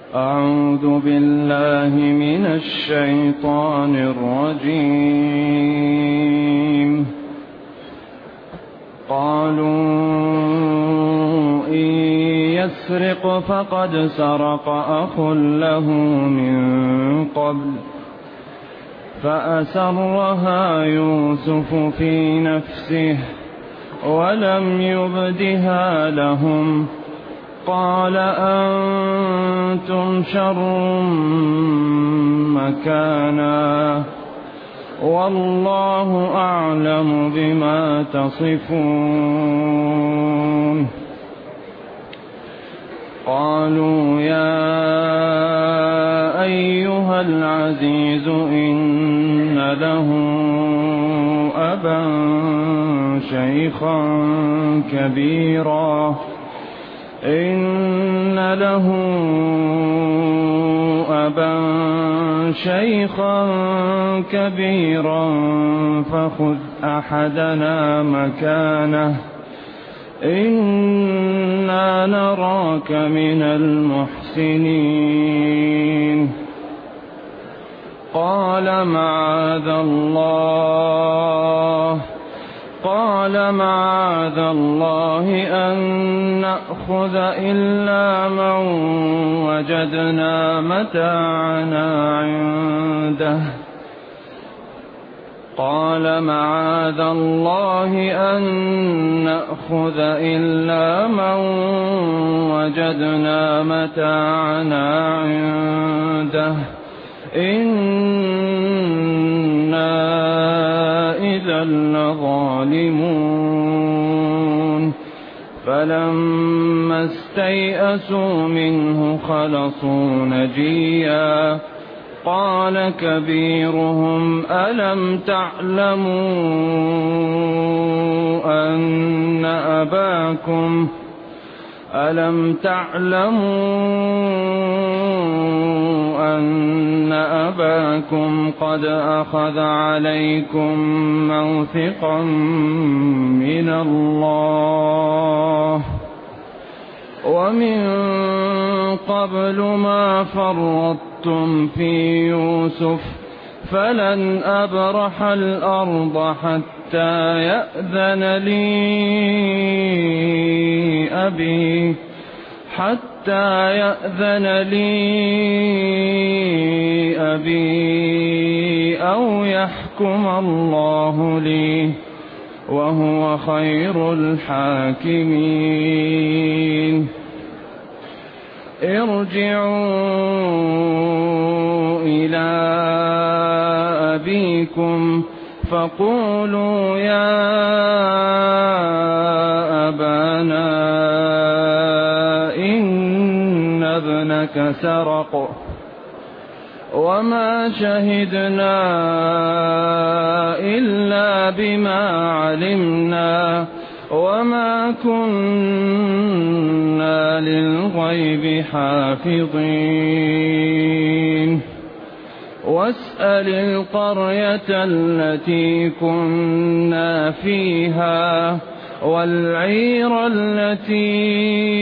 أعوذ بالله من الشيطان الرجيم. قالوا إن يسرق فقد سرق أخ له من قبل فأسرها يوسف في نفسه ولم يبدها لهم قال أنتم شر مكانا والله أعلم بما تصفون. قالوا يا أيها العزيز إن له أبا شيخا كبيرا فخذ أحدنا مكانه إنا نراك من المحسنين. قال معاذ الله أن نأخذ إلا من وجدنا متاعنا عنده إنا إذا لظالمون. فلما استيئسوا منه خلصوا نجيا قال كبيرهم ألم تعلموا أن أباكم قد أخذ عليكم موثقا من الله ومن قبل ما فرطتم في يوسف فلن أبرح الأرض حتى يأذن لي أبي أو يحكم الله لي وهو خير الحاكمين. ارجعوا إلى أبيكم فقولوا يا أبانا إن ابنك سرق وما شهدنا إلا بما علمنا وما كنا للغيب حافظين. واسأل القرية التي كنا فيها والعير التي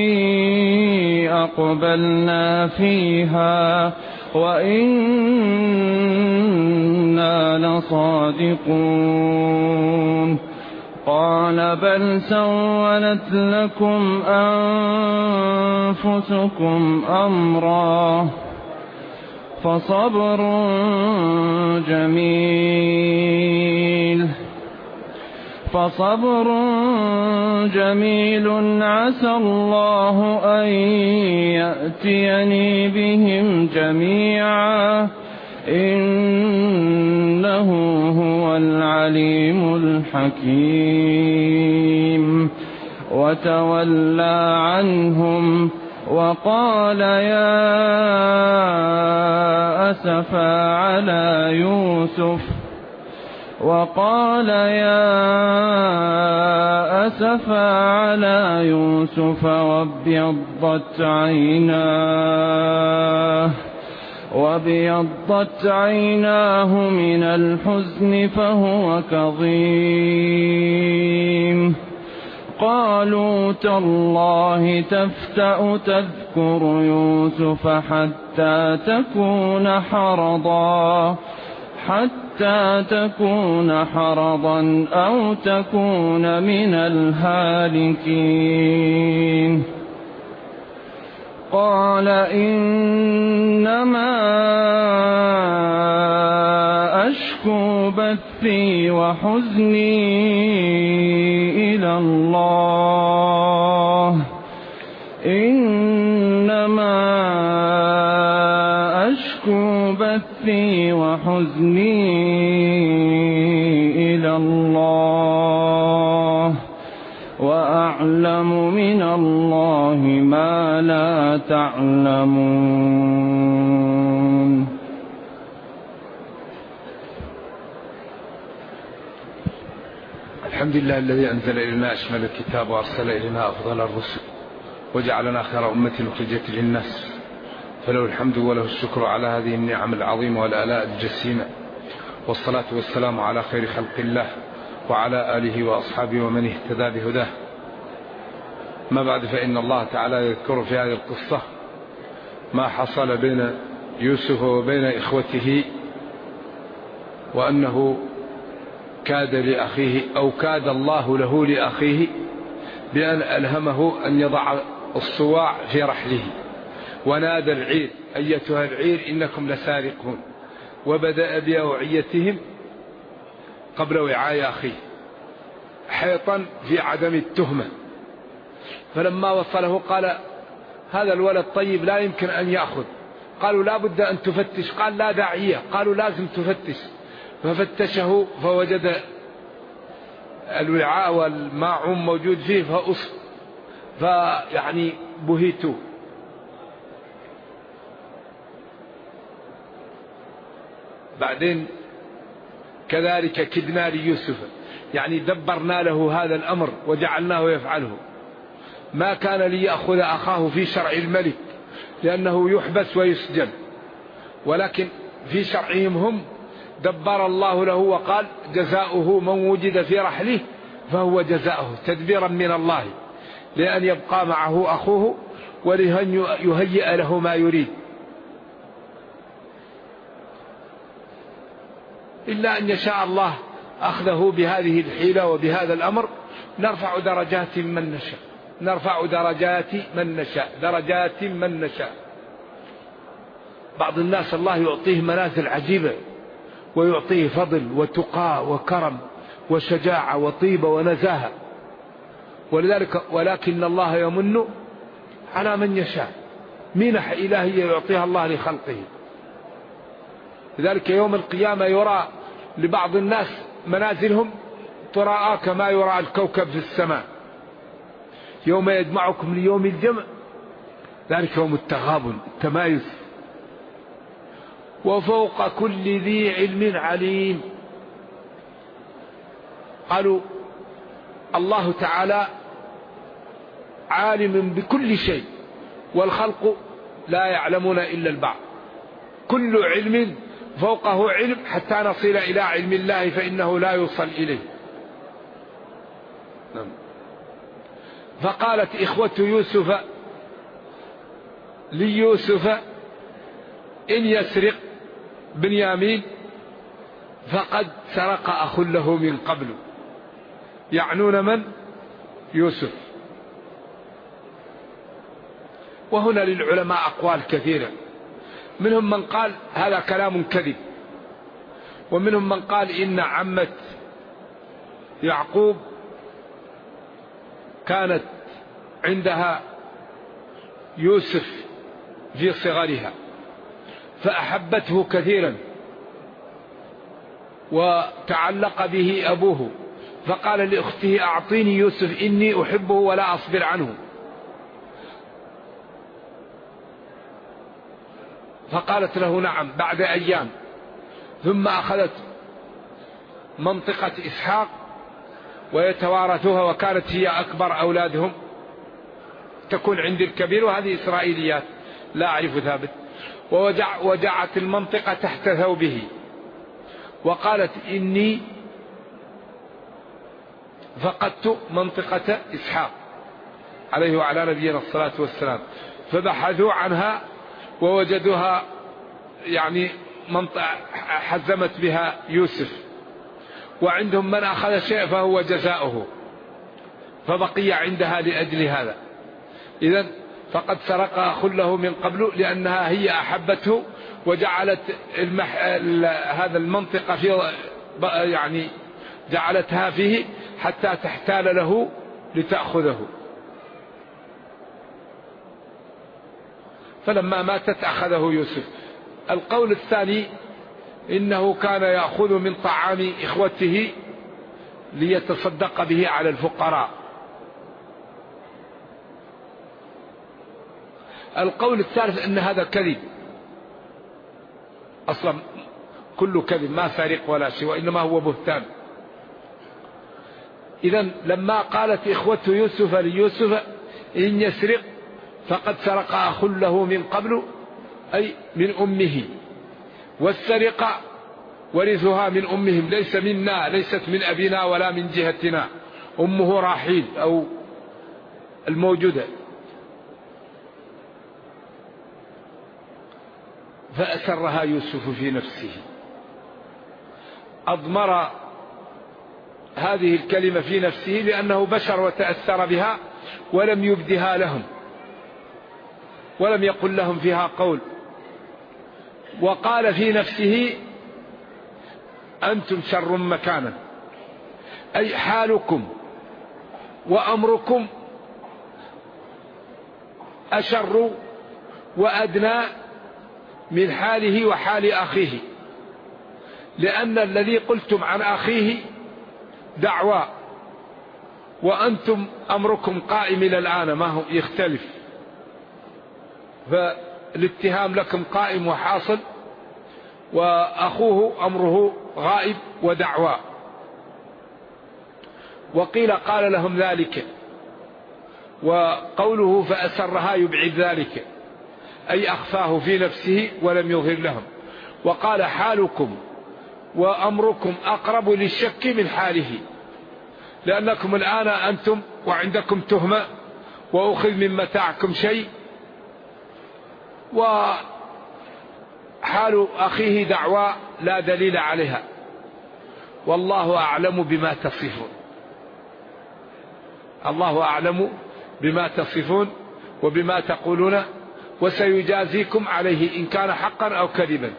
أقبلنا فيها وإنا لصادقون. قال بل سولت لكم أنفسكم أمرا فصبر جميل عسى الله أن يأتيني بهم جميعا إنه هو العليم الحكيم. وتولى عنهم وقال يا أسفا على يوسف وابيضت عيناه من الحزن فهو كظيم. قالوا تالله تفتأ تذكر يوسف حتى تكون حرضا أو تكون من الهالكين. قال إنما أشكو بثي وحزني إلى الله وأعلم من الله ما لا تعلمون. الحمد لله الذي أنزل إلينا أشمل الكتاب وأرسل إلينا أفضل الرسل وجعلنا خير أمة أخرجت للناس، فله الحمد وله الشكر على هذه النعم العظيمة والآلاء الجسيمة، والصلاة والسلام على خير خلق الله وعلى آله وأصحابه ومن اهتدى بهداه. ما بعد، فإن الله تعالى يذكر في هذه القصة ما حصل بين يوسف وبين إخوته، وأنه كاد لأخيه أو كاد الله له لأخيه بأن ألهمه أن يضع الصواع في رحله، ونادى العير أيتها العير إنكم لسارقون، وبدأ بأوعيتهم قبل وعاء أخيه حيطا في عدم التهمة. فلما وصله قال هذا الولد طيب لا يمكن أن يأخذ. قالوا لا بد أن تفتش. قال لا داعية. قالوا لازم تفتش. ففتشه فوجد الوعاء والماعون موجود فيه فيعني بهيتوا. بعدين كذلك كدنا ليوسف، يعني دبرنا له هذا الأمر وجعلناه يفعله. ما كان ليأخذ أخاه في شرع الملك لأنه يحبس ويسجن، ولكن في شرعهم هم دبر الله له وقال جزاؤه من وجد في رحله فهو جزاؤه، تدبيرا من الله لأن يبقى معه أخوه ولأن يهيئ له ما يريد. إلا أن يشاء الله أخذه بهذه الحيلة وبهذا الأمر. نرفع درجات من نشاء، نرفع درجات من نشاء. بعض الناس الله يعطيه منازل عجيبة، ويعطيه فضل وتقى وكرم وشجاعة وطيبة ونزاهة، ولكن الله يمن على من يشاء، منح إلهية يعطيها الله لخلقه. لذلك يوم القيامة يرى لبعض الناس منازلهم تراءى كما يرى الكوكب في السماء. يوم يجمعكم ليوم الجمع، ذلك يوم التغابن التمايز. وفوق كل ذي علم عليم. قالوا الله تعالى عالم بكل شيء، والخلق لا يعلمون إلا البعض. كل علم فوقه علم حتى نصل إلى علم الله فإنه لا يوصل إليه. فقالت إخوة يوسف ليوسف إن يسرق بنيامين فقد سرق أخ له من قبل، يعنون من؟ يوسف. وهنا للعلماء أقوال كثيرة، منهم من قال هذا كلام كذب، ومنهم من قال إن عمة يعقوب كانت عندها يوسف في صغرها فأحبته كثيرا وتعلق به أبوه، فقال لأخته أعطيني يوسف إني أحبه ولا أصبر عنه. فقالت له نعم بعد أيام. ثم أخذت منطقة إسحاق ويتوارثوها، وكانت هي أكبر أولادهم تكون عند الكبير، وهذه إسرائيليات لا أعرف ثابت. وجعت المنطقة تحت ثوبه وقالت إني فقدت منطقة إسحاق عليه وعلى نبينا الصلاة والسلام، فبحثوا عنها ووجدوها يعني منطقة حزمت بها يوسف، وعندهم من أخذ شيء فهو جزاؤه، فبقي عندها لأجل هذا. إذن فقد سرق أخ له من قبل لأنها هي أحبته وجعلت هذا المنطقة في يعني جعلتها فيه حتى تحتال له لتأخذه. فلما ماتت أخذه يوسف. القول الثاني إنه كان يأخذ من طعام إخوته ليتصدق به على الفقراء. القول الثالث أن هذا كذب، أصلا كل كذب، ما سارق ولا شيء، وإنما هو بهتان. إذن لما قالت إخوة يوسف ليوسف إن يسرق فقد سرق أخ له من قبل، أي من أمه، والسرقة ورثها من أمهم، ليس منا، ليست من أبينا ولا من جهتنا، أمه راحيل أو الموجودة. فأسرها يوسف في نفسه، أضمر هذه الكلمة في نفسه لأنه بشر وتأثر بها، ولم يبدها لهم ولم يقل لهم فيها قول، وقال في نفسه أنتم شر مكانا، أي حالكم وأمركم أشر وأدنى من حاله وحال أخيه، لأن الذي قلتم عن أخيه دعوى، وأنتم أمركم قائم إلى الآن ما هو يختلف، فالاتهام لكم قائم وحاصل، وأخوه أمره غائب ودعوى. وقيل قال لهم ذلك، وقوله فأسرها يبعد ذلك، أي أخفاه في نفسه ولم يظهر لهم. وقال حالكم وأمركم أقرب للشك من حاله، لأنكم الآن أنتم وعندكم تهمة وأخذ من متاعكم شيء، وحال أخيه دعوى لا دليل عليها، والله أعلم بما تصفون. الله أعلم بما تصفون وبما تقولون، وسيجازيكم عليه إن كان حقا أو كذبا.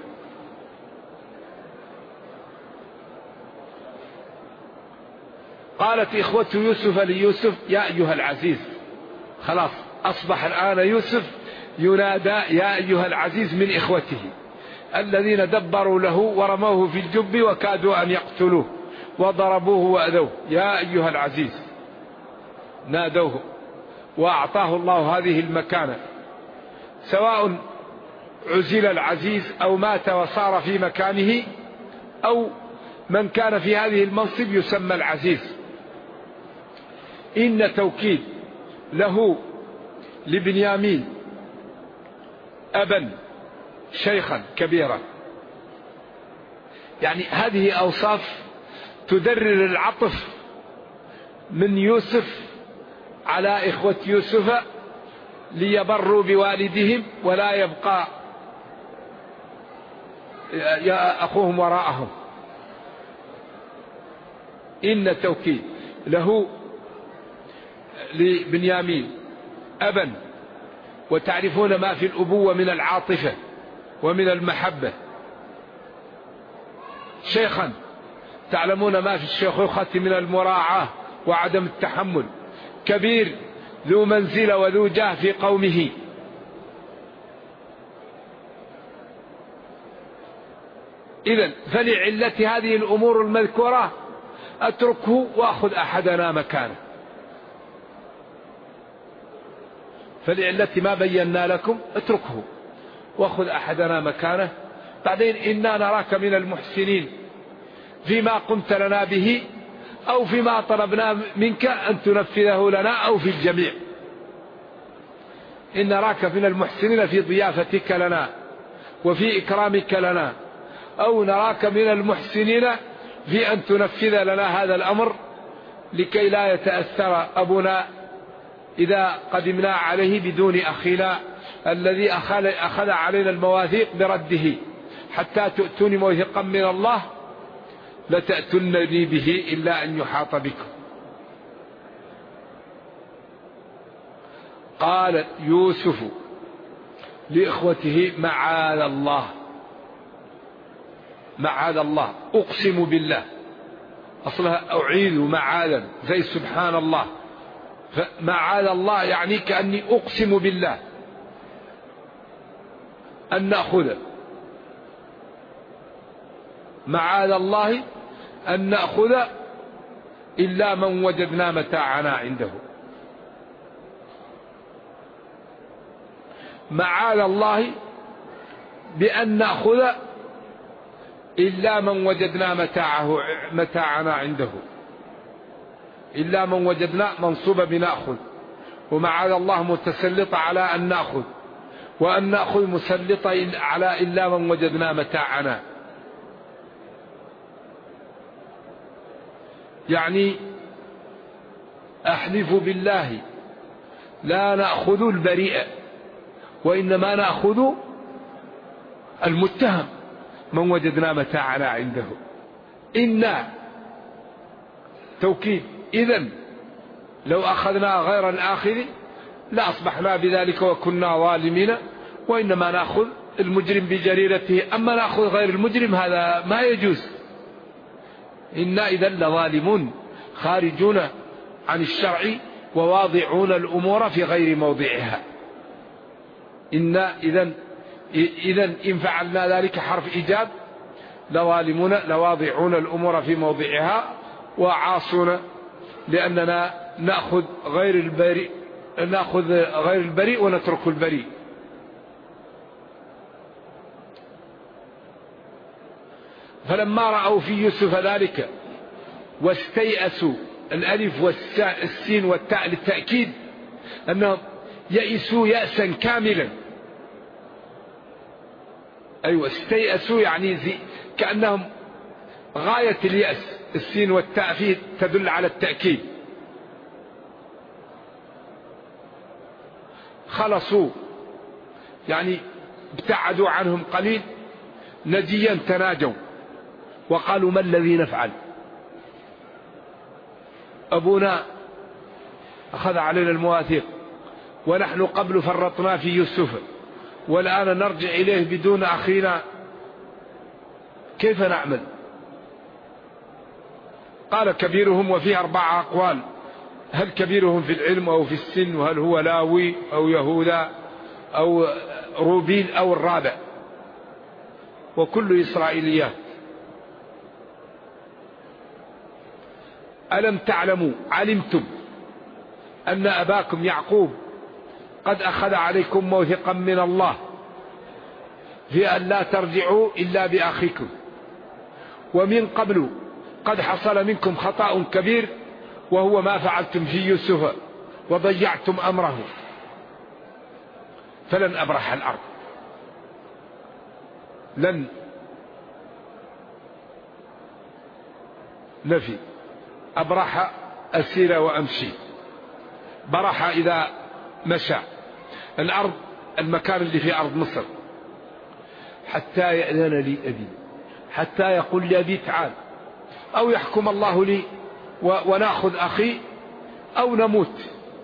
قالت إخوة يوسف ليوسف يا أيها العزيز، خلاص أصبح الآن يوسف ينادى يا أيها العزيز من إخوته الذين دبروا له ورموه في الجب وكادوا أن يقتلوه وضربوه وأذوه، يا أيها العزيز نادوه، وأعطاه الله هذه المكانة، سواء عزل العزيز أو مات وصار في مكانه، أو من كان في هذه المنصب يسمى العزيز. إن توكيد له لبنيامين أبا شيخا كبيرا، يعني هذه أوصاف تدرر العطف من يوسف على إخوة يوسف ليبروا بوالدهم ولا يبقى أخوهم وراءهم. إن توكيد له لبنيامين أبا، وتعرفون ما في الأبوة من العاطفة ومن المحبة. شيخا، تعلمون ما في الشيخوخة من المراعاة وعدم التحمل. كبير، ذو منزلة وذو جاه في قومه. إذن فلعلة هذه الأمور المذكورة أتركه وأخذ أحدنا مكانه، فلعلة ما بينا لكم اتركه وأخذ أحدنا مكانه. بعدين إنا نراك من المحسنين فيما قمت لنا به أو فيما طلبنا منك أن تنفذه لنا أو في الجميع. إن نراك من المحسنين في ضيافتك لنا وفي إكرامك لنا، أو نراك من المحسنين في أن تنفذ لنا هذا الأمر لكي لا يتأثر أبونا إذا قدمنا عليه بدون أخينا الذي أخذ علينا المواثيق برده، حتى تؤتوني موثقا من الله لتأتونني به إلا أن يحاط بكم. قال يوسف لإخوته معاذ الله، معاذ الله، أقسم بالله، أصلها أعيذ معاذا زي سبحان الله، فمعاذ الله يعني كأني أقسم بالله أن نأخذ، معاذ الله أن نأخذ إلا من وجدنا متاعنا عنده. معاذ الله بأن نأخذ إلا من وجدنا متاعنا عنده. إلا من وجدنا منصوبة بنأخذ، ومعاذ الله متسلطة على أن نأخذ، وأن نأخذ مسلطة على إلا من وجدنا متاعنا. يعني أحلف بالله لا نأخذ البريء، وإنما نأخذ المتهم من وجدنا متاعنا عنده. إنا توكيد، إذن لو أخذنا غير الآخر لأصبحنا بذلك وكنا ظالمين، وإنما نأخذ المجرم بجريرته، أما نأخذ غير المجرم هذا ما يجوز. إنا إذن لظالمون خارجون عن الشرع وواضعون الأمور في غير موضعها. إنا إذن إن فعلنا ذلك حرف إيجاب، لظالمون لواضعون الأمور في موضعها وعاصون، لأننا نأخذ غير البريء ونترك البريء. فلما رأوا في يوسف ذلك واستيأسوا، الألف والسين والتاء للتأكيد، أنهم يئسوا يأسا كاملا. أيوة، استيأسوا يعني كأنهم غاية اليأس، السين والتاء فيه تدل على التأكيد. خلصوا يعني ابتعدوا عنهم قليل، نجيا تناجوا وقالوا ما الذي نفعل؟ أبونا أخذ علينا المواثيق، ونحن قبل فرطنا في يوسف، والآن نرجع إليه بدون أخينا، كيف نعمل؟ قال كبيرهم، وفيه 4 أقوال، هل كبيرهم في العلم أو في السن، وهل هو لاوي أو يهوذا أو روبين أو الرابع، وكل إسرائيليات. ألم تعلموا، علمتم أن أباكم يعقوب قد أخذ عليكم موثقا من الله في أن لا ترجعوا إلا بأخيكم، ومن قبل قد حصل منكم خطأ كبير وهو ما فعلتم في يوسف وضيعتم أمره، فلن أبرح الأرض، لن نفي أبرح أسير وأمشي. برح إذا مشى الأرض، المكان اللي في أرض مصر، حتى يأذن لي أبي، حتى يقول لي أبي تعال، أو يحكم الله لي ونأخذ أخي أو نموت،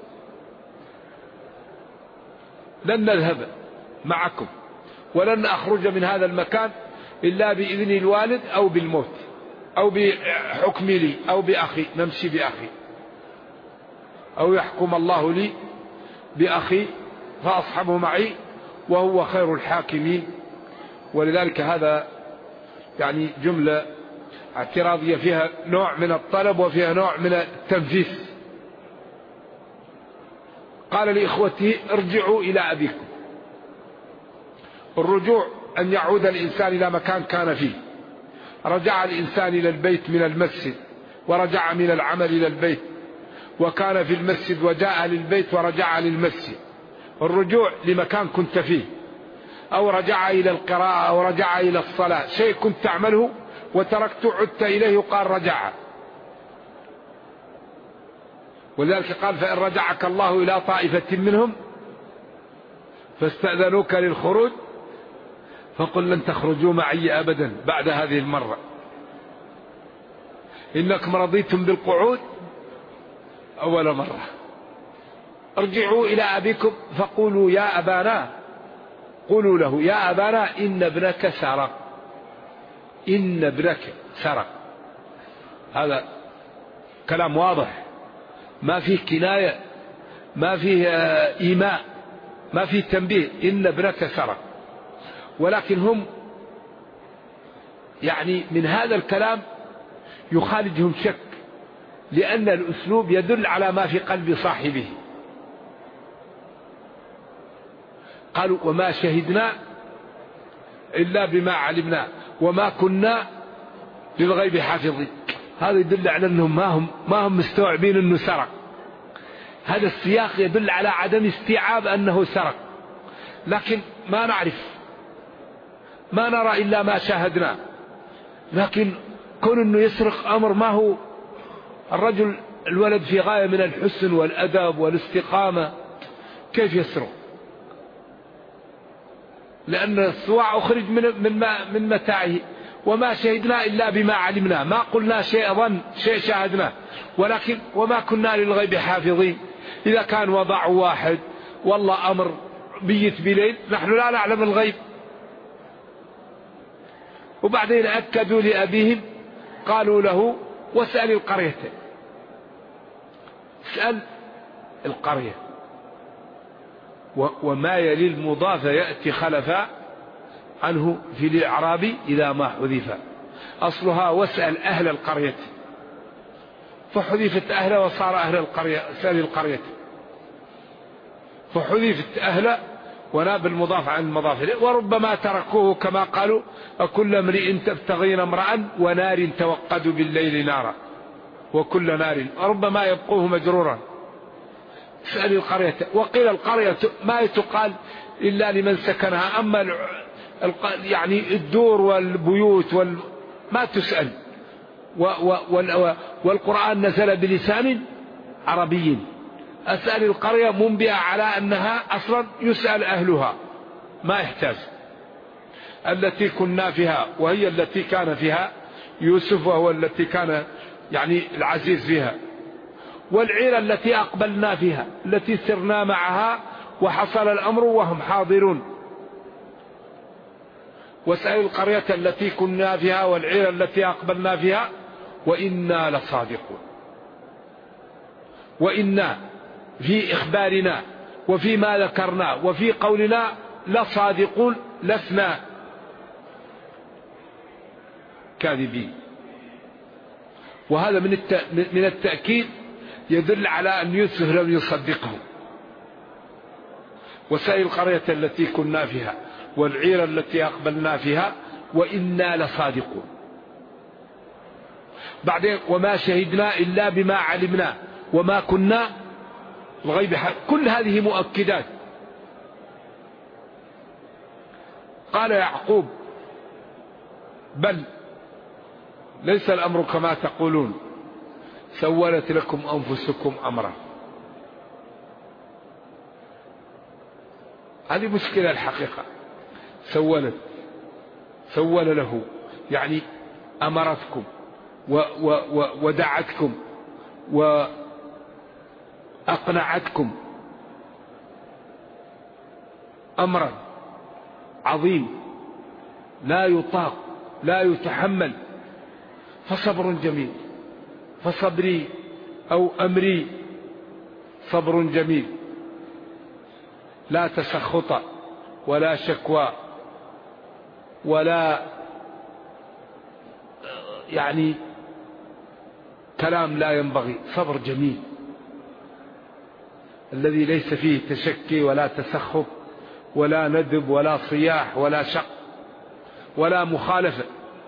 لن نذهب معكم ولن أخرج من هذا المكان إلا بإذن الوالد أو بالموت أو بحكم لي أو بأخي، نمشي بأخي، أو يحكم الله لي بأخي فأصحبه معي وهو خير الحاكمين. ولذلك هذا يعني جملة اعتراضية فيها نوع من الطلب وفيها نوع من التنفيس. قال لإخوته ارجعوا إلى أبيكم. الرجوع أن يعود الإنسان إلى مكان كان فيه. رجع الإنسان إلى البيت من المسجد، ورجع من العمل إلى البيت، وكان في المسجد وجاء للبيت ورجع للمسجد. الرجوع لمكان كنت فيه، أو رجع إلى القراءة، أو رجع إلى الصلاة، شيء كنت تعمله وتركت عدت إليه قال رجع. ولذلك قال فإن رجعك الله إلى طائفة منهم فاستأذنوك للخروج فقل لن تخرجوا معي أبدا بعد هذه المرة، إنكم رضيتم بالقعود أول مرة. ارجعوا إلى أبيكم فقولوا يا أبانا، قولوا له يا أبانا إن ابنك سرق، إن ابنك سرق. هذا كلام واضح، ما فيه كناية، ما فيه إيماء، ما فيه تنبيه، إن ابنك سرق. ولكن هم يعني من هذا الكلام يخالجهم شك، لأن الأسلوب يدل على ما في قلب صاحبه. قالوا وما شهدنا إلا بما علمنا وما كنا للغيب حافظين. هذا يدل على أنهم ما هم مستوعبين أنه سرق. هذا السياق يدل على عدم استيعاب أنه سرق، لكن ما نعرف، ما نرى إلا ما شاهدنا. لكن كون أنه يسرق أمر ما هو. الرجل الولد في غاية من الحسن والأدب والاستقامة، كيف يسرق؟ لأن الصواع أخرج من متاعه. وما شهدنا إلا بما علمنا، ما قلنا شيء ظن شيء شاهدنا، ولكن وما كنا للغيب حافظين. إذا كان وضع واحد والله أمر بيت بليل نحن لا نعلم الغيب. وبعدين أكدوا لأبيهم قالوا له واسأل القرية، اسأل القرية. وما يلي المضاف يأتي خلفا عنه في الإعراب إذا ما حذف. أصلها واسأل أهل القرية، فحذفت أهل وصار أهل القرية، اسأل القرية، فحذفت أهل وناب المضاف عن المضاف إليه. وربما تركوه كما قالوا أكل امرئ تبتغين امرأ ونار توقد بالليل نارا وكل نار، وربما يبقوه مجرورا. اسأل القرية. وقيل القرية ما تقال إلا لمن سكنها، أما يعني الدور والبيوت ما تسأل. والقرآن نزل بلسان عربي. أسأل القرية منبئة على أنها أصلا يسأل أهلها، ما يحتاج. التي كنا فيها، وهي التي كان فيها يوسف، وهو التي كان يعني العزيز فيها. والعير التي أقبلنا فيها، التي سرنا معها وحصل الأمر وهم حاضرون. واسأل القرية التي كنا فيها والعير التي أقبلنا فيها وإنا لصادقون. وإنا في إخبارنا وفيما ذكرنا وفي قولنا لصادقون، لسنا كاذبين. وهذا من التأكيد يدل على أن يوسف لم يصدقه. وسائل القرية التي كنا فيها والعير التي أقبلنا فيها وإنا لصادقون. بعدين وما شهدنا إلا بما علمنا وما كنا الغيب. كل هذه مؤكدات. قال يعقوب بل ليس الأمر كما تقولون، سولت لكم أنفسكم أمرا. هذه مشكلة الحقيقة. سول له يعني أمرتكم ودعتكم وأقنعتكم أمرا عظيم لا يطاق لا يتحمل. فصبر جميل، فصبري أو أمري صبر جميل، لا تسخط ولا شكوى ولا يعني كلام لا ينبغي. صبر جميل الذي ليس فيه تشكي ولا تسخط ولا ندب ولا صياح ولا شق ولا مخالفة.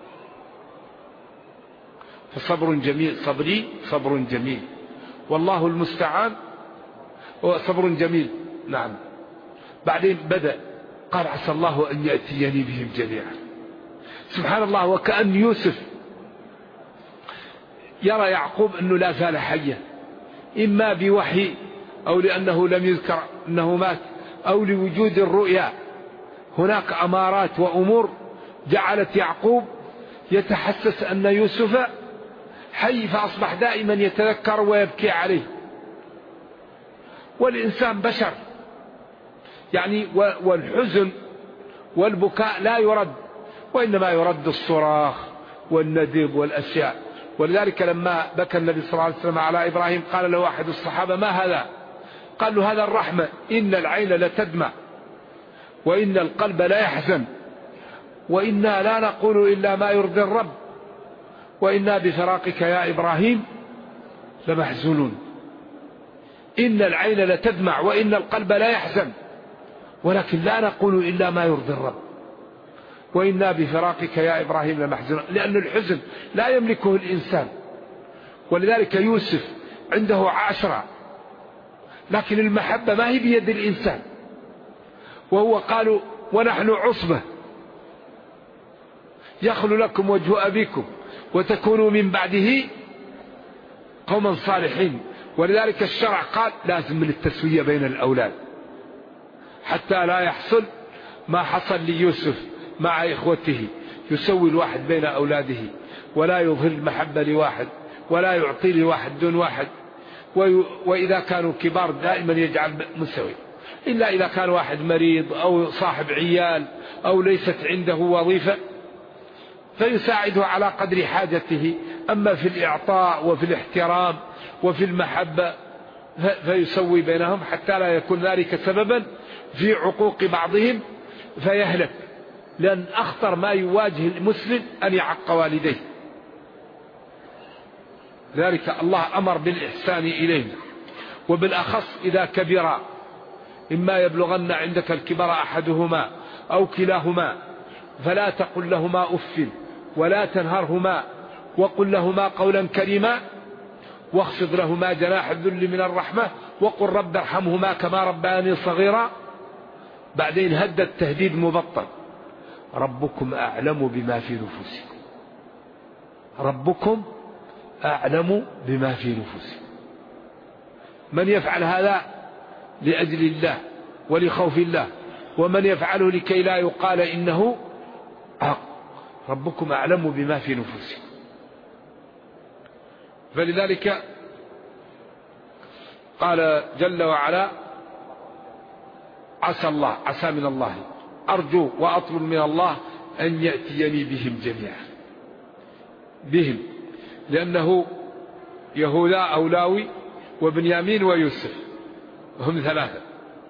فصبر جميل، صبري صبر جميل والله المستعان. صبر جميل نعم. بعدين بدأ قال عسى الله أن يأتيني بهم جميعا. سبحان الله. وكأن يوسف يرى يعقوب أنه لا زال حيا، إما بوحي أو لأنه لم يذكر أنه مات أو لوجود الرؤيا. هناك أمارات وأمور جعلت يعقوب يتحسس أن يوسف حي، فأصبح دائما يتذكر ويبكي عليه. والإنسان بشر يعني، والحزن والبكاء لا يرد، وإنما يرد الصراخ والندب والأشياء. ولذلك لما بكى النبي صلى الله عليه وسلم على إبراهيم قال له أحد الصحابة: ما هذا؟ قال له: هذا الرحمة، إن العين لتدمع وإن القلب لا يحزن وإنا لا نقول إلا ما يرضي الرب وإنا بفراقك يا إبراهيم لمحزونون. إن العين لتدمع وإن القلب لا يحزن ولكن لا نقول إلا ما يرضي الرب وإنا بفراقك يا إبراهيم لمحزونون. لأن الحزن لا يملكه الإنسان. ولذلك يوسف عنده 10، لكن المحبة ما هي بيد الإنسان. وهو قالوا: ونحن عصبة يخلو لكم وجه أبيكم وتكونوا من بعده قوما صالحين. ولذلك الشرع قال: لازم من التسوية بين الأولاد حتى لا يحصل ما حصل ليوسف مع إخوته، يسوي الواحد بين أولاده ولا يظهر المحبة لواحد ولا يعطي لواحد دون واحد. وإذا كانوا كبار دائما يجعل مسوي، إلا إذا كان واحد مريض أو صاحب عيال أو ليست عنده وظيفة فيساعده على قدر حاجته. أما في الإعطاء وفي الاحترام وفي المحبة فيسوي بينهم حتى لا يكون ذلك سببا في عقوق بعضهم فيهلك. لأن أخطر ما يواجه المسلم أن يعق والديه. ذلك الله أمر بالإحسان إليهم، وبالأخص إذا كبرا، إما يبلغن عندك الكبر أحدهما أو كلاهما فلا تقل لهما أف ولا تنهرهما وقل لهما قولا كريما واخفض لهما جناح الذل من الرحمة وقل رب ارحمهما كما ربياني صغيرا. بعدين هدد تهديد مبطل: ربكم أعلم بما في نفوسكم. ربكم أعلم بما في نفوسكم. من يفعل هذا لأجل الله ولخوف الله، ومن يفعله لكي لا يقال إنه حق. ربكم أعلم بما في نفوسكم. فلذلك قال جل وعلا: عسى من الله، أرجو وأطلب من الله أن يأتيني بهم جميعا. بهم لأنه يهوذا أو لاوي وبنيامين ويوسف هم 3.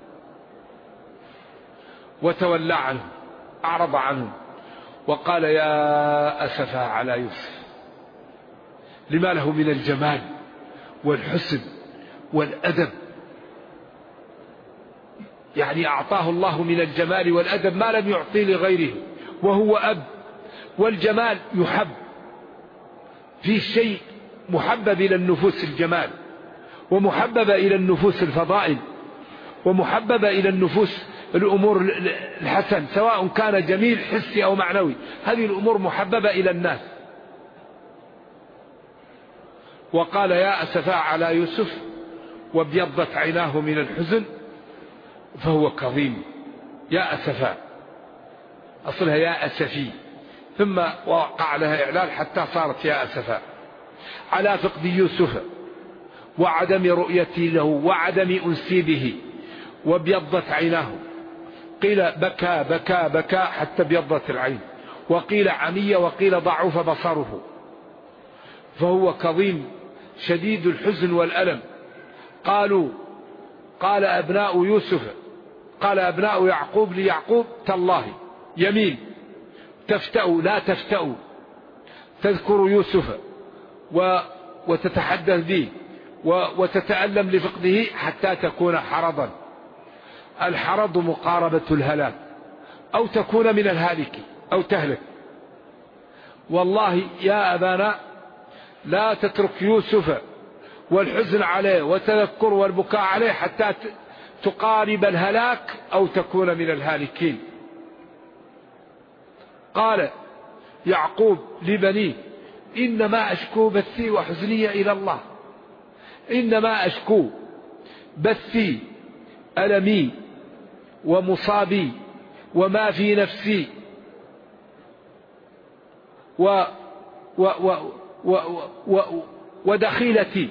وتولى عنهم، أعرض عنهم وقال: يا أسفا على يوسف لما له من الجمال والحسن والأدب. يعني أعطاه الله من الجمال والأدب ما لم يعطي لغيره، وهو أب. والجمال يحب، في شيء محبب إلى النفوس الجمال، ومحبب إلى النفوس الفضائل، ومحبب إلى النفوس الأمور الحسن، سواء كان جميل حسي أو معنوي. هذه الأمور محببة إلى الناس. وقال: يا أسفا على يوسف وابيضت عيناه من الحزن فهو كظيم. يا أسفا أصلها يا أسفي، ثم وقع لها إعلال حتى صارت يا أسفا على فقد يوسف وعدم رؤيتي له وعدم أنسي به. وابيضت عيناه، قيل بكى بكى بكى حتى ابيضت العين، وقيل عمي، وقيل ضعف بصره. فهو كظيم شديد الحزن والألم. قال أبناء يوسف، قال أبناء يعقوب ليعقوب: تالله، يمين، تفتأوا لا تفتأوا، تذكر يوسف وتتحدث به وتتألم لفقده حتى تكون حرضا. الحرض مقاربة الهلاك، أو تكون من الهالك أو تهلك. والله يا أبانا لا تترك يوسف والحزن عليه وتذكر والبكاء عليه حتى تقارب الهلاك أو تكون من الهالكين. قال يعقوب لبنيه: إنما أشكو بثي وحزني إلى الله. إنما أشكو بثي ألمي ومصابي وما في نفسي ودخيلتي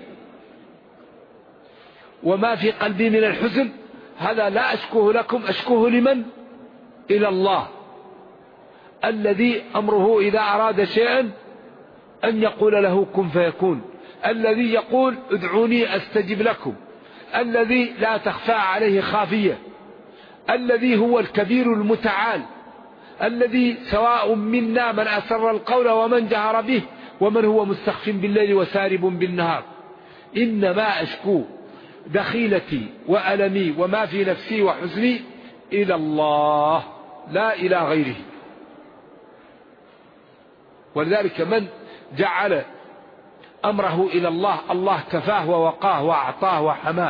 وما في قلبي من الحزن، هذا لا أشكوه لكم، أشكوه لمن؟ إلى الله الذي أمره إذا أراد شيئا أن يقول له كن فيكون، الذي يقول ادعوني أستجب لكم، الذي لا تخفى عليه خافية، الذي هو الكبير المتعال، الذي سواء منا من أسر القول ومن جهر به ومن هو مستخف بالليل وسارب بالنهار. إنما أشكو دخيلتي وألمي وما في نفسي وحزني إلى الله لا إلى غيره. ولذلك من جعل أمره إلى الله، الله كفاه ووقاه وأعطاه وحماه،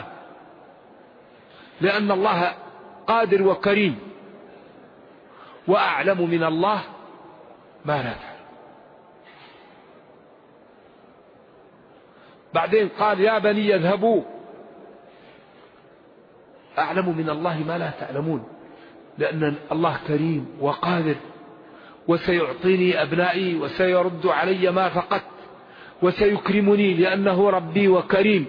لأن الله قادر وكريم، وأعلم من الله ما لا تعلم. بعدين قال يا بني اذهبوا، أعلم من الله ما لا تعلمون، لأن الله كريم وقادر، وسيعطيني أبنائي وسيرد علي ما فقدت وسيكرمني لأنه ربي وكريم.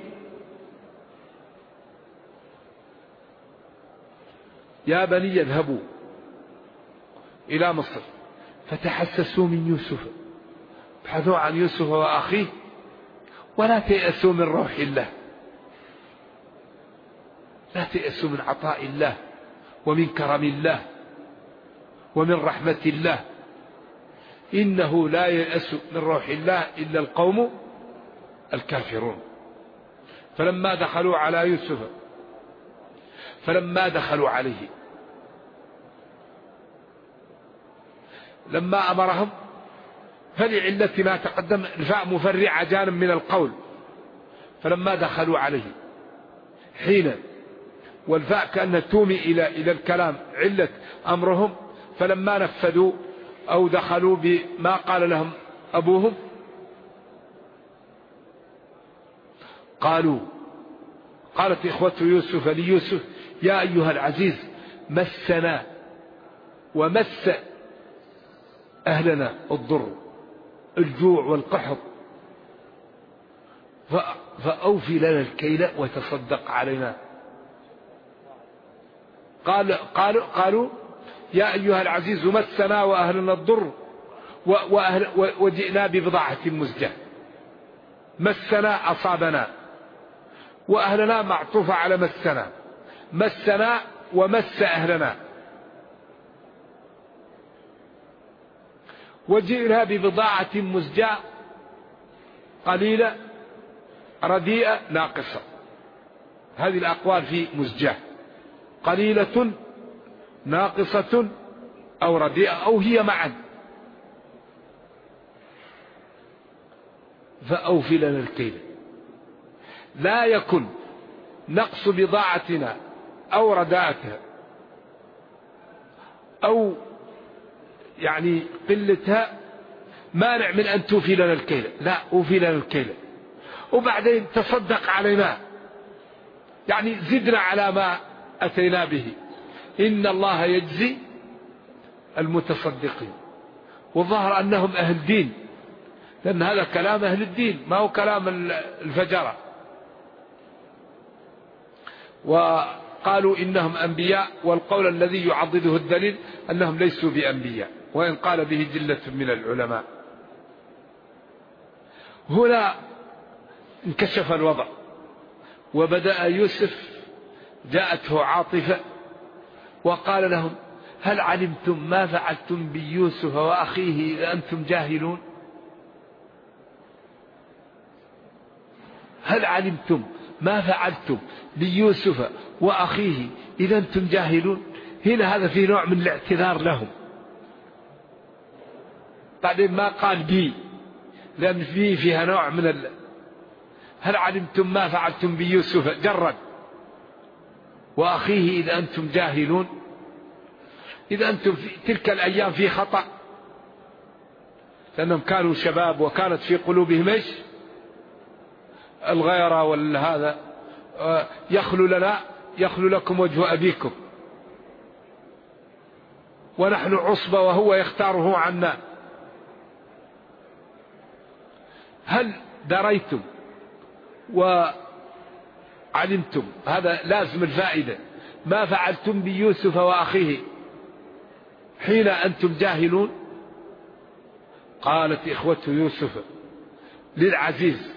يا بني اذهبوا إلى مصر فتحسسوا من يوسف، ابحثوا عن يوسف وأخيه ولا تيأسوا من روح الله، لا تيأسوا من عطاء الله ومن كرم الله ومن رحمة الله، إنه لا ييأس من روح الله إلا القوم الكافرون. فلما دخلوا على يوسف، فلما دخلوا عليه، لما أمرهم، فلعلة ما تقدم الفاء مفرعة جانب من القول، فلما دخلوا عليه حين، والفاء كأنها تومي إلى الكلام، علة أمرهم فلما نفذوا أو دخلوا بما قال لهم أبوهم قالت إخوة يوسف ليوسف يا أيها العزيز مسنا ومس أهلنا الضر الجوع والقحط فأوفي لنا الكيل وتصدق علينا. قالوا يا أيها العزيز مسنا وأهلنا الضر وجئنا ببضاعة مزجاة. مسنا أصابنا، وأهلنا معطوفة على مسنا، مسنا ومس أهلنا، وجئنا ببضاعة مزجاة قليلة رديئة ناقصة. هذه الأقوال في مزجاة، قليلة ناقصة أو رديئة أو هي معا. فأوفي لنا الكيل. لا يكن نقص بضاعتنا أو رداءتها أو يعني قلتها مانع من أن توفي لنا الكيل، لا أوفي لنا الكيل وبعدين تصدق علينا، يعني زدنا على ما أتينا به، إن الله يجزي المتصدقين. وظهر أنهم أهل دين، لأن هذا كلام أهل الدين ما هو كلام الفجرة. وقالوا إنهم أنبياء، والقول الذي يعضده الدليل أنهم ليسوا بأنبياء، وإن قال به جلة من العلماء. هنا انكشف الوضع وبدأ يوسف جاءته عاطفة وقال لهم هل علمتم ما فعلتم بيوسف وأخيه إذا أنتم جاهلون؟ هل علمتم ما فعلتم بيوسف وأخيه إذا أنتم جاهلون؟ هنا هذا في نوع من الاعتذار لهم. بعدين ما قال بي، لأن فيها نوع من هل علمتم ما فعلتم بيوسف جرد، وأخيه إذا أنتم جاهلون، إذا أنتم في تلك الأيام في خطأ، لأنهم كانوا شباب وكانت في قلوبهم إيش؟ الغيرة والهذا، يخلو لكم وجه أبيكم ونحن عصبة وهو يختاره عنا. هل دريتم وعلمتم، هذا لازم الفائدة، ما فعلتم بيوسف وأخيه حين أنتم جاهلون؟ قالت إخوة يوسف للعزيز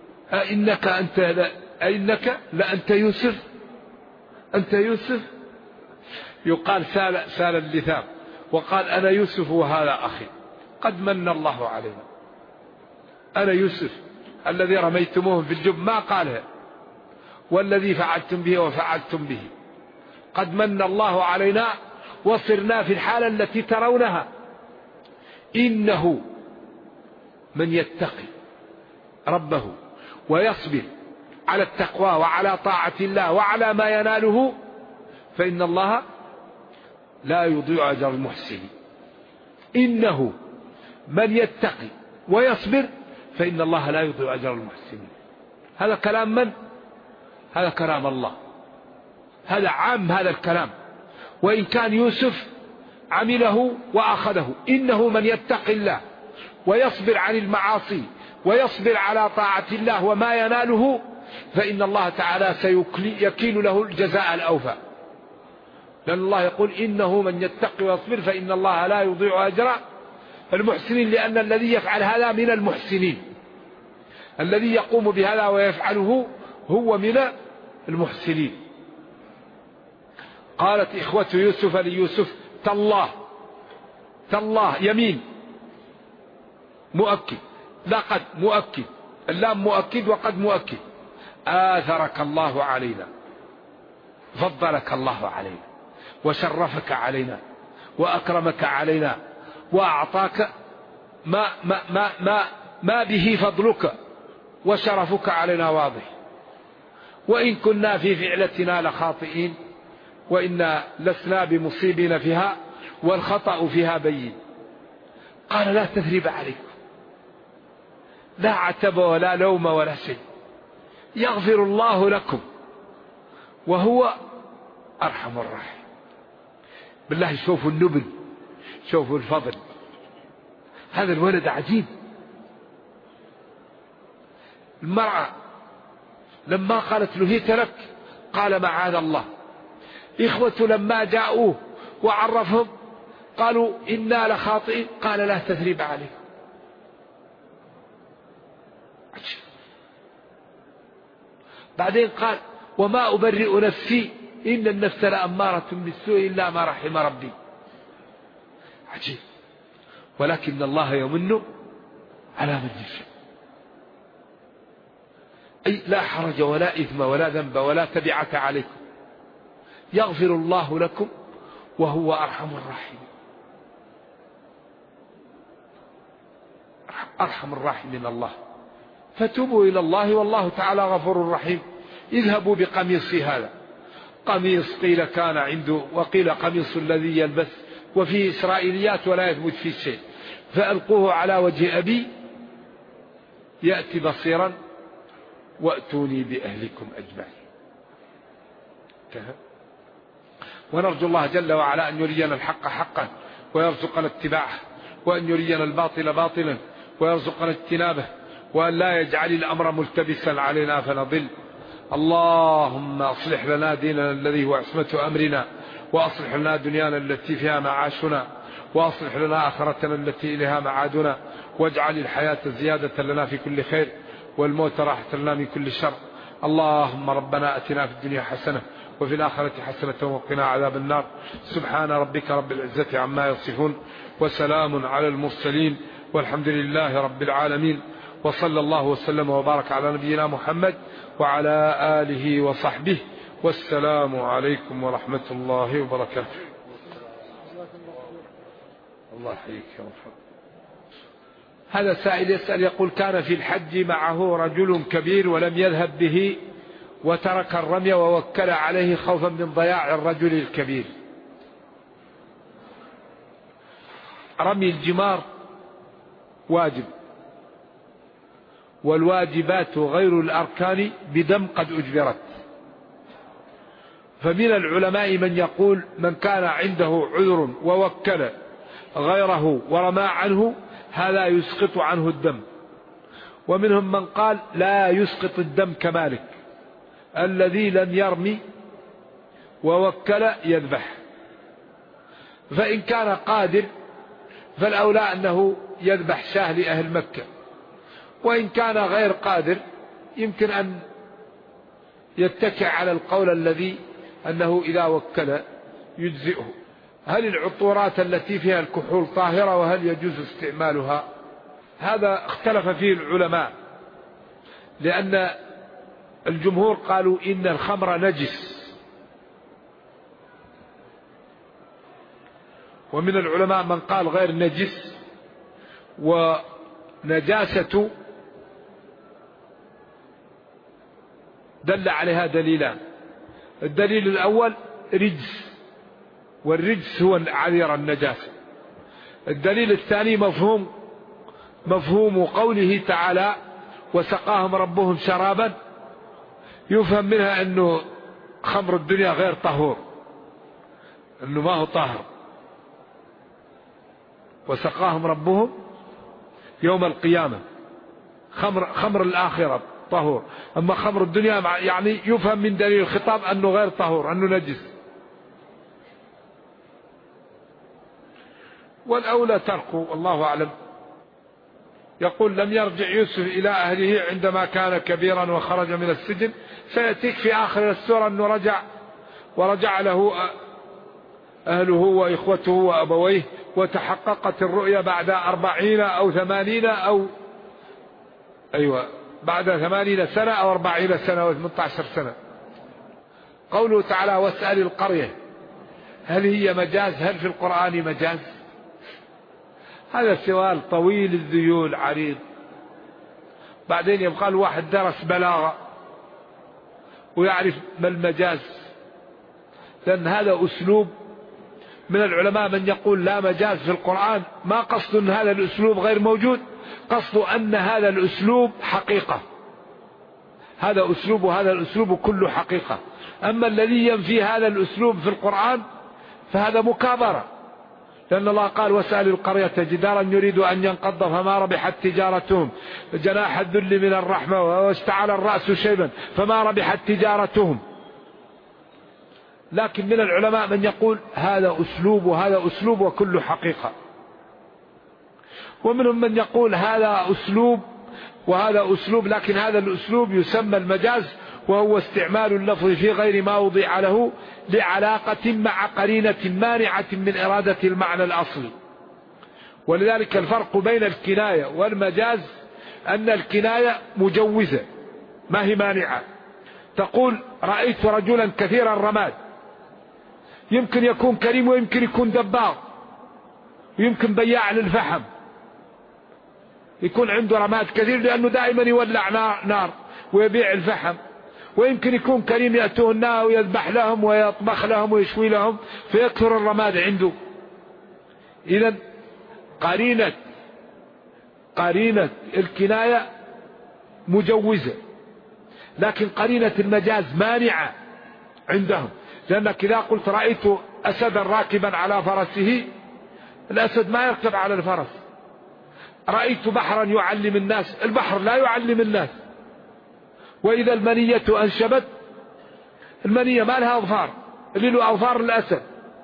أئنك لأنت يوسف، أنت يوسف. يقال سال اللثام وقال أنا يوسف وهذا أخي، قد من الله علينا، أنا يوسف الذي رميتموه في الجب، ما قالها والذي فعلتم به وفعلتم به، قد من الله علينا وصرنا في الحالة التي ترونها. إنه من يتقي ربه ويصبر على التقوى وعلى طاعة الله وعلى ما يناله فإن الله لا يضيع أجر المحسنين. إنه من يتقي ويصبر فإن الله لا يضيع أجر المحسنين. هذا كلام من؟ هذا كلام الله، هذا عام هذا الكلام، وإن كان يوسف عمله وأخذه. إنه من يتقي الله ويصبر عن المعاصي ويصبر على طاعة الله وما يناله فإن الله تعالى سيكين له الجزاء الأوفى، لأن الله يقول إنه من يتقي ويصبر فإن الله لا يضيع أجر المحسنين، لأن الذي يفعل هذا من المحسنين، الذي يقوم بهذا ويفعله هو من المحسنين. قالت إخوة يوسف ليوسف تالله يمين مؤكد، لقد مؤكد، اللام مؤكد وقد مؤكد، آثرك الله علينا، فضلك الله علينا وشرفك علينا وأكرمك علينا وأعطاك ما به فضلك وشرفك علينا واضح، وإن كنا في فعلتنا لخاطئين وإنا لسنا بمصيبين فيها والخطأ فيها بين. قال لا تثريب عليكم، لا عتب ولا لوم ولا شيء، يغفر الله لكم وهو أرحم الراحمين. بالله شوفوا النبل، شوفوا الفضل، هذا الولد عجيب. المرأة لما قالت له هيت لك قال معاذ الله. إخوة لما جاءوه وعرفهم قالوا إنا لخاطئين قال لا تثريب عليكم. بعدين قال وما أبرئ نفسي إن النفس لأمارة بالسوء إلا ما رحم ربي. عجيب. ولكن الله يمن على من يشاء، أي لا حرج ولا إثم ولا ذنب ولا تبعة عليكم، يغفر الله لكم وهو أرحم الراحمين. أرحم الراحمين الله. فتوبوا إلى الله والله تعالى غفور رحيم. اذهبوا بقميصي هذا، قميص قيل كان عنده وقيل قميص الذي يلبس، وفيه إسرائيليات ولا يثبت فيه شيء، فألقوه على وجه أبي يأتي بصيرا وأتوني بأهلكم أجمعين. ونرجو الله جل وعلا أن يرينا الحق حقا ويرزقنا اتباعه، وأن يرينا الباطل باطلا ويرزقنا اجتنابه، وأن لا يجعل الأمر ملتبسا علينا فنضل. اللهم أصلح لنا ديننا الذي هو عصمة أمرنا، وأصلح لنا دنيانا التي فيها معاشنا، وأصلح لنا آخرتنا التي إليها معادنا، واجعل الحياة زيادة لنا في كل خير والموت راحة لنا من كل شر. اللهم ربنا أتنا في الدنيا حسنة وفي الآخرة حسنة وقنا عذاب النار. سبحان ربك رب العزة عما يصفون وسلام على المرسلين والحمد لله رب العالمين، وصلى الله وسلم وبارك على نبينا محمد وعلى آله وصحبه، والسلام عليكم ورحمة الله وبركاته. الله يحييك يا رب. هذا سائل يسأل يقول كان في الحج معه رجل كبير ولم يذهب به وترك الرمي ووكل عليه خوفا من ضياع الرجل الكبير. رمي الجمار واجب، والواجبات غير الأركان بدم قد أجبرت. فمن العلماء من يقول من كان عنده عذر ووكل غيره ورمى عنه هذا يسقط عنه الدم. ومنهم من قال لا يسقط الدم كمالك الذي لم يرمي ووكل يذبح. فإن كان قادر فالأولى أنه يذبح شاة لأهل مكة، وإن كان غير قادر يمكن أن يتكئ على القول الذي أنه إذا وكل يجزئه. هل العطورات التي فيها الكحول طاهرة وهل يجوز استعمالها؟ هذا اختلف فيه العلماء، لأن الجمهور قالوا إن الخمر نجس، ومن العلماء من قال غير نجس. ونجاسة دل عليها دليلان: الدليل الأول رجس، والرجس هو عذير النجاسة. الدليل الثاني مفهوم قوله تعالى وسقاهم ربهم شرابا، يفهم منها أنه خمر الدنيا غير طهور، أنه ما هو طاهر. وسقاهم ربهم يوم القيامة، خمر الآخرة طهور، أما خمر الدنيا يعني يفهم من دليل الخطاب أنه غير طهور، أنه نجس. والأولى تركه، الله أعلم. يقول لم يرجع يوسف إلى أهله عندما كان كبيرا وخرج من السجن. سيأتيك في آخر السورة أنه رجع، ورجع له أهله وإخوته وأبويه، وتحققت الرؤيا بعد 40 أو 80 أو بعد 80 سنة أو 40 سنة أو 18 سنة. قوله تعالى واسأل القرية، هل هي مجاز؟ هل في القرآن مجاز؟ هذا سؤال طويل الذيول عريض. بعدين يبقى الواحد درس بلاغة ويعرف ما المجاز، لأن هذا أسلوب. من العلماء من يقول لا مجاز في القرآن، ما قصد أن هذا الأسلوب غير موجود، قصد أن هذا الأسلوب حقيقة، هذا أسلوب وهذا الأسلوب كله حقيقة. أما الذي ينفي هذا الأسلوب في القرآن فهذا مكابرة، لأن الله قال واسأل القرية جدارا يريد أن ينقض فما ربحت تجارتهم، جناح الذل من الرحمة واشتعل الرأس شيبا فما ربحت تجارتهم. لكن من العلماء من يقول هذا أسلوب وهذا أسلوب وكل حقيقة. ومنهم من يقول هذا أسلوب وهذا أسلوب، لكن هذا الأسلوب يسمى المجاز، وهو استعمال اللفظ في غير ما وضع له لعلاقة مع قرينة مانعة من إرادة المعنى الأصلي. ولذلك الفرق بين الكناية والمجاز أن الكناية مجوزة ما هي مانعة. تقول رأيت رجلا كثير الرماد، يمكن يكون كريم ويمكن يكون دباغ، ويمكن بياع للفحم، يكون عنده رماد كثير لأنه دائما يولع نار ويبيع الفحم، ويمكن يكون كريم يأتوه النار ويذبح لهم ويطبخ لهم ويشوي لهم فيكثر الرماد عنده. إذن قرينة الكناية مجوزة، لكن قرينة المجاز مانعة عندهم. لأنك إذا قلت رأيت أسدا راكبا على فرسه، الأسد ما يركب على الفرس. رأيت بحرا يعلم الناس، البحر لا يعلم الناس. وإذا المنية أنشبت، المنية ما لها أظفار، اللي له أظفار الأسد.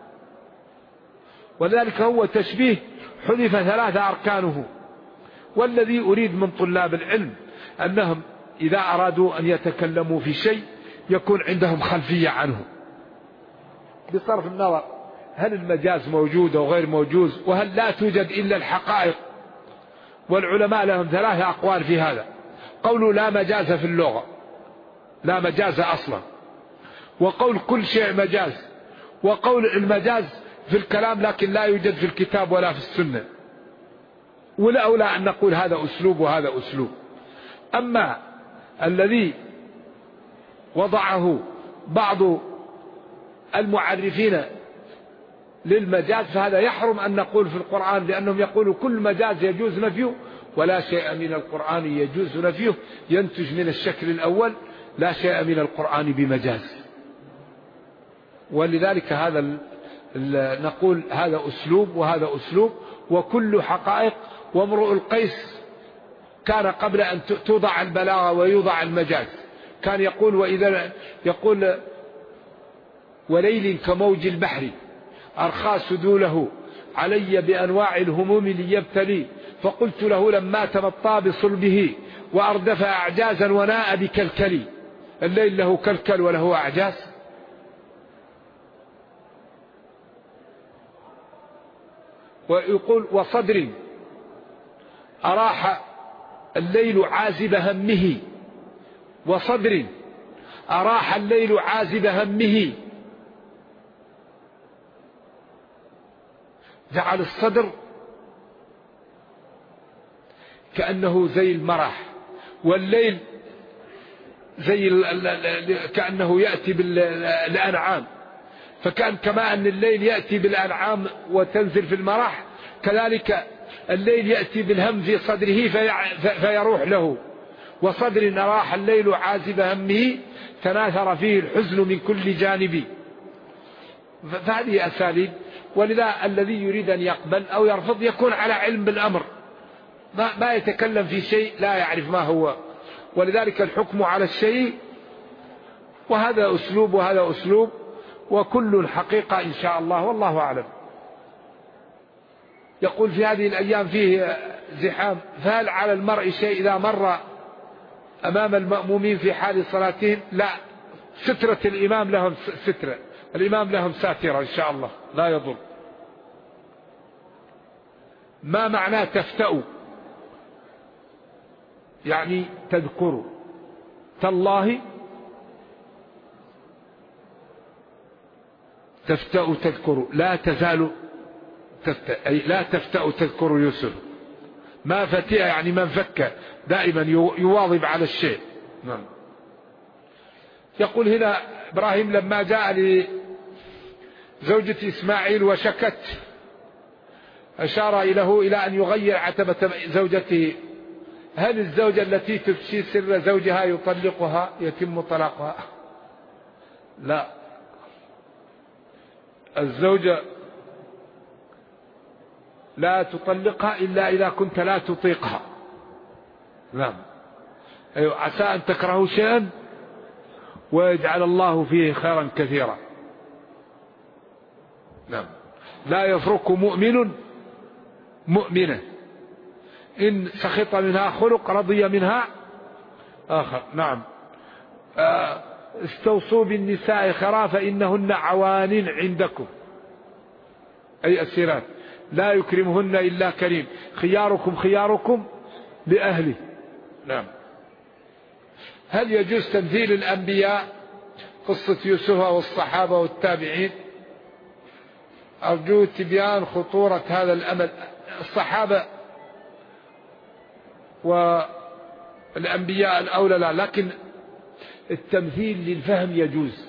ولذلك هو تشبيه حذف 3 أركانه. والذي أريد من طلاب العلم أنهم إذا أرادوا أن يتكلموا في شيء يكون عندهم خلفية عنه، بصرف النظر هل المجاز موجود أو غير موجود، وهل لا توجد إلا الحقائق. والعلماء لهم 3 أقوال في هذا: قول لا مجاز في اللغة، لا مجاز أصلا، وقول كل شيء مجاز، وقول المجاز في الكلام لكن لا يوجد في الكتاب ولا في السنة. والأولى أن نقول هذا أسلوب وهذا أسلوب. أما الذي وضعه بعض المعرفين للمجاز فهذا يحرم أن نقول في القرآن، لأنهم يقولوا كل مجاز يجوز نفيه ولا شيء من القرآن يجوز نفيه ينتج من الشكل الأول لا شيء من القرآن بمجاز. ولذلك هذا نقول هذا أسلوب وهذا أسلوب، وكل حقائق. وامرؤ القيس كان قبل أن توضع البلاغة ويوضع المجاز كان يقول يقول وليل كموج البحر أرخى سدوله علي بأنواع الهموم ليبتلي، فقلت له لما تمطى بصلبه وأردف أعجازا وناء بكلكلي. الليل له كلكل وله أعجاز. ويقول وصدر أراح الليل عازب همه، وصدر أراح الليل عازب همه. جعل الصدر كأنه زي المرح، والليل زي كأنه يأتي بالأنعام، فكان كما أن الليل يأتي بالأنعام وتنزل في المرح، كذلك الليل يأتي بالهم في صدره فيروح له. وصدر أراح الليل عازب همه تناثر فيه الحزن من كل جانب. فهذه أساليب. ولذا الذي يريد أن يقبل أو يرفض يكون على علم بالأمر، ما يتكلم في شيء لا يعرف ما هو. ولذلك الحكم على الشيء، وهذا أسلوب وهذا أسلوب، وكل حقيقة إن شاء الله والله أعلم. يقول في هذه الأيام فيه زحام، فهل على المرء شيء إذا مر أمام المأمومين في حال صلاتهم؟ لا، سترة الإمام لهم سترة، الإمام لهم ساترة إن شاء الله لا يضر. ما معنى تفتأ؟ يعني تذكر. تالله تفتأ تذكر، لا تزال تفتأ، أي لا تفتأ تذكر يوسف. ما فتئ يعني من فك، دائما يواظب على الشيء. نعم. يقول هنا إبراهيم لما جاء لزوجة إسماعيل وشكت أشار له إلى أن يغير عتبة زوجته. هل الزوجة التي تفشي سر زوجها يطلقها يتم طلاقها؟ لا، الزوجة لا تطلقها إلا إذا كنت لا تطيقها. نعم. أيوة. عسى أن تكرهوا شيئا ويجعل الله فيه خيرا كثيرا. نعم. لا يفرق مؤمن مؤمنة إن سخط منها خلق رضي منها آخر. نعم. استوصوا بالنساء خيرا فإنهن عوان عندكم، أي أسيرات لا يكرمهن إلا كريم، خياركم خياركم لأهله. نعم. هل يجوز تمثيل الأنبياء؟ قصة يوسف والصحابة والتابعين. أرجو تبيان خطورة هذا الأمل. الصحابة والأنبياء الأولى لا، لكن التمثيل للفهم يجوز.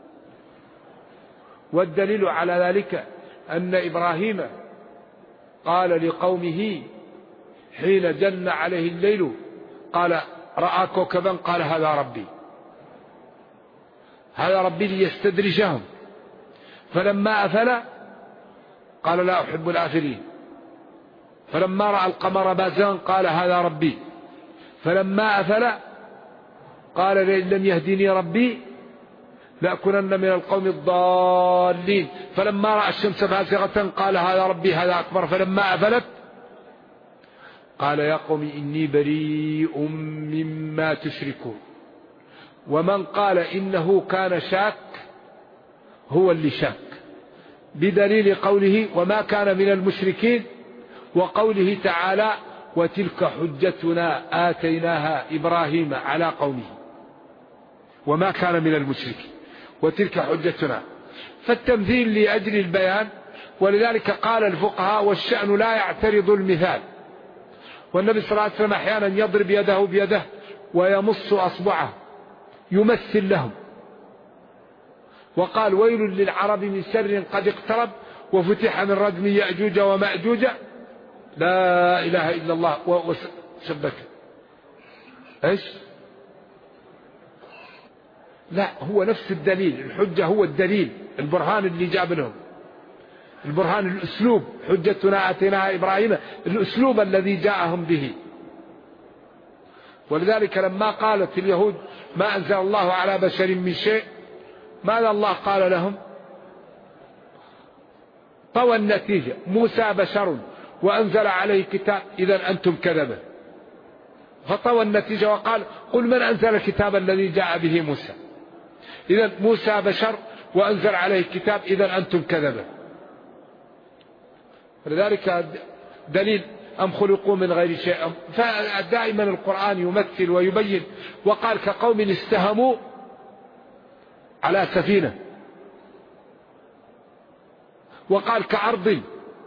والدليل على ذلك أن إبراهيم قال لقومه حين جن عليه الليل قال رأى كوكبا قال هذا ربي، هذا ربي ليستدرجهم. فلما أفل قال لا أحب الآفلين. فلما رأى القمر بازغا قال هذا ربي. فلما أفل قال لئن لم يهدني ربي لأكونن من القوم الضالين. فلما رأى الشمس بازغة قال هذا ربي هذا أكبر. فلما أفلت قال يا قوم إني بريء مما تشركون. ومن قال إنه كان شاك هو اللي شاك، بدليل قوله وما كان من المشركين، وقوله تعالى وتلك حجتنا آتيناها إبراهيم على قومه. وما كان من المشركين وتلك حجتنا، فالتمثيل لأجل البيان. ولذلك قال الفقهاء والشأن لا يعترض المثال. والنبي صلى الله عليه وسلم أحيانا يضرب يده بيده ويمص أصبعه يمثل لهم. وقال ويل للعرب من شر قد اقترب وفتح من ردم يأجوج ومأجوج لا إله إلا الله وشبك إيش؟ لا، هو نفس الدليل، الحجة هو الدليل، البرهان اللي جاب لهم، البرهان الأسلوب، حجتنا آتيناها إبراهيم، الأسلوب الذي جاءهم به. ولذلك لما قالت اليهود ما أنزل الله على بشر من شيء، ماذا الله قال لهم؟ طوى النتيجة، موسى بشر وأنزل عليه كتاب، إذا أنتم كذبة. فطوى النتيجة وقال قل من أنزل الكتاب الذي جاء به موسى، إذا موسى بشر وأنزل عليه كتاب، إذا أنتم كذبة. لذلك دليل أم خلقوا من غير شيء. فدائما القرآن يمثل ويبين. وقال كقوم استهموا على سفينة، وقال كأرض،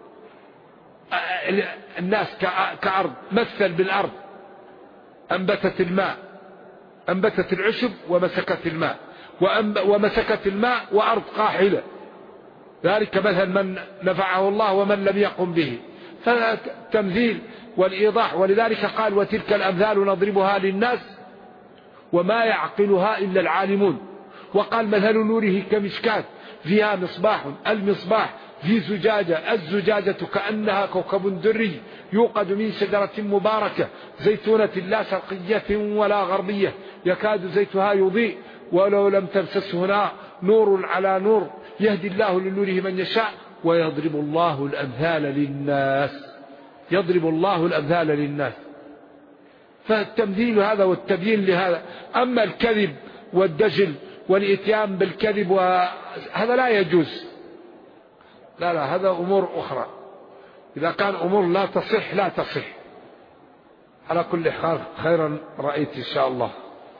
الناس كأرض، مثل بالأرض أنبتت الماء، أنبتت العشب ومسكت الماء، ومسكت الماء وأرض قاحلة، ذلك مثل من نفعه الله ومن لم يقم به. فالتمثيل والإيضاح. ولذلك قال وتلك الأمثال نضربها للناس وما يعقلها إلا العالمون. وقال مثل نوره كمشكاة فيها مصباح، المصباح في زجاجة، الزجاجة كأنها كوكب دري يوقد من شجرة مباركة زيتونة لا شرقية ولا غربية يكاد زيتها يضيء ولو لم تمسسه نار، نور على نور يهدي الله لنوره من يشاء ويضرب الله الأمثال للناس، يضرب الله الأمثال للناس. فالتمثيل هذا والتبيين لهذا. أما الكذب والدجل والإتيان بالكذب هذا لا يجوز، لا هذا أمور أخرى. إذا كان أمور لا تصح لا تصح. على كل حال خيرا رأيت إن شاء الله.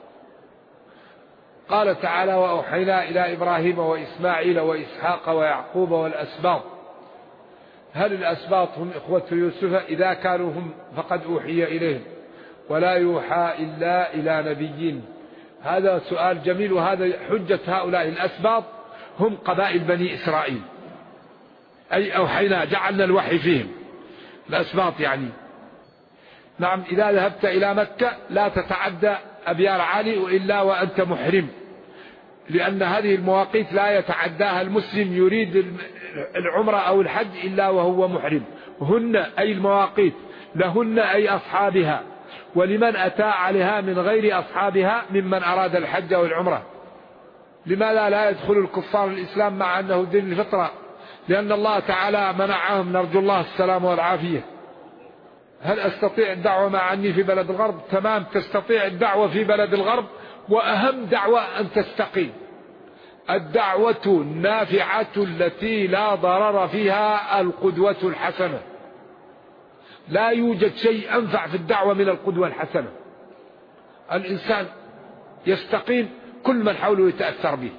قال تعالى وأوحينا إلى إبراهيم وإسماعيل وإسحاق ويعقوب والأسباط. هل الأسباط هم إخوة يوسف؟ إذا كانوا هم فقد أوحي إليهم، ولا يوحى إلا إلى نبيين. هذا سؤال جميل، وهذا حجة هؤلاء. الأسباط هم قبائل بني إسرائيل، أي أوحينا جعلنا الوحي فيهم، الأسباط يعني. نعم. إذا ذهبت إلى مكة لا تتعدى أبيار علي إلا وأنت محرم، لأن هذه المواقيت لا يتعداها المسلم يريد العمرة أو الحج إلا وهو محرم. هن أي المواقيت لهن أي أصحابها، ولمن أتى عليها من غير أصحابها ممن أراد الحج أو العمرة. لماذا لا يدخل الكفار الإسلام مع أنه دين الفطرة؟ لأن الله تعالى منعهم، نرجو الله السلام والعافية. هل أستطيع الدعوة مع أني في بلد الغرب؟ تمام، تستطيع الدعوة في بلد الغرب، وأهم دعوة أن تستقيم. الدعوة النافعة التي لا ضرر فيها القدوة الحسنة. لا يوجد شيء أنفع في الدعوة من القدوة الحسنة. الإنسان يستقيم كل من حوله يتأثر به.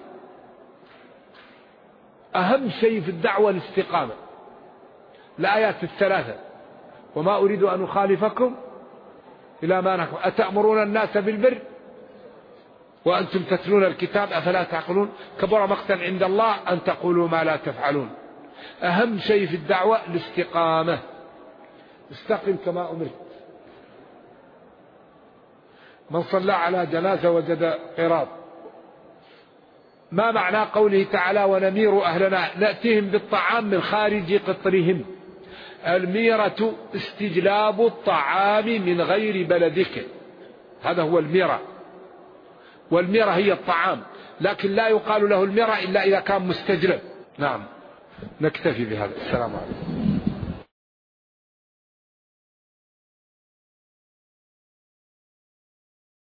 أهم شيء في الدعوة الاستقامة. الآيات الثلاثة وما أريد أن أخالفكم إلى ما نحكم أتأمرون الناس بالبر وأنتم تتلون الكتاب أفلا تعقلون كبر مقتا عند الله أن تقولوا ما لا تفعلون. أهم شيء في الدعوة الاستقامة. استقم كما أمرت. من صلى على جنازة وجد قراط. ما معنى قوله تعالى ونمير أهلنا؟ نأتيهم بالطعام من خارج قطرهم. الميرة استجلاب الطعام من غير بلدك، هذا هو الميرة. والميرة هي الطعام، لكن لا يقال له الميرة إلا إذا كان مستجلب. نعم، نكتفي بهذا. السلام عليكم.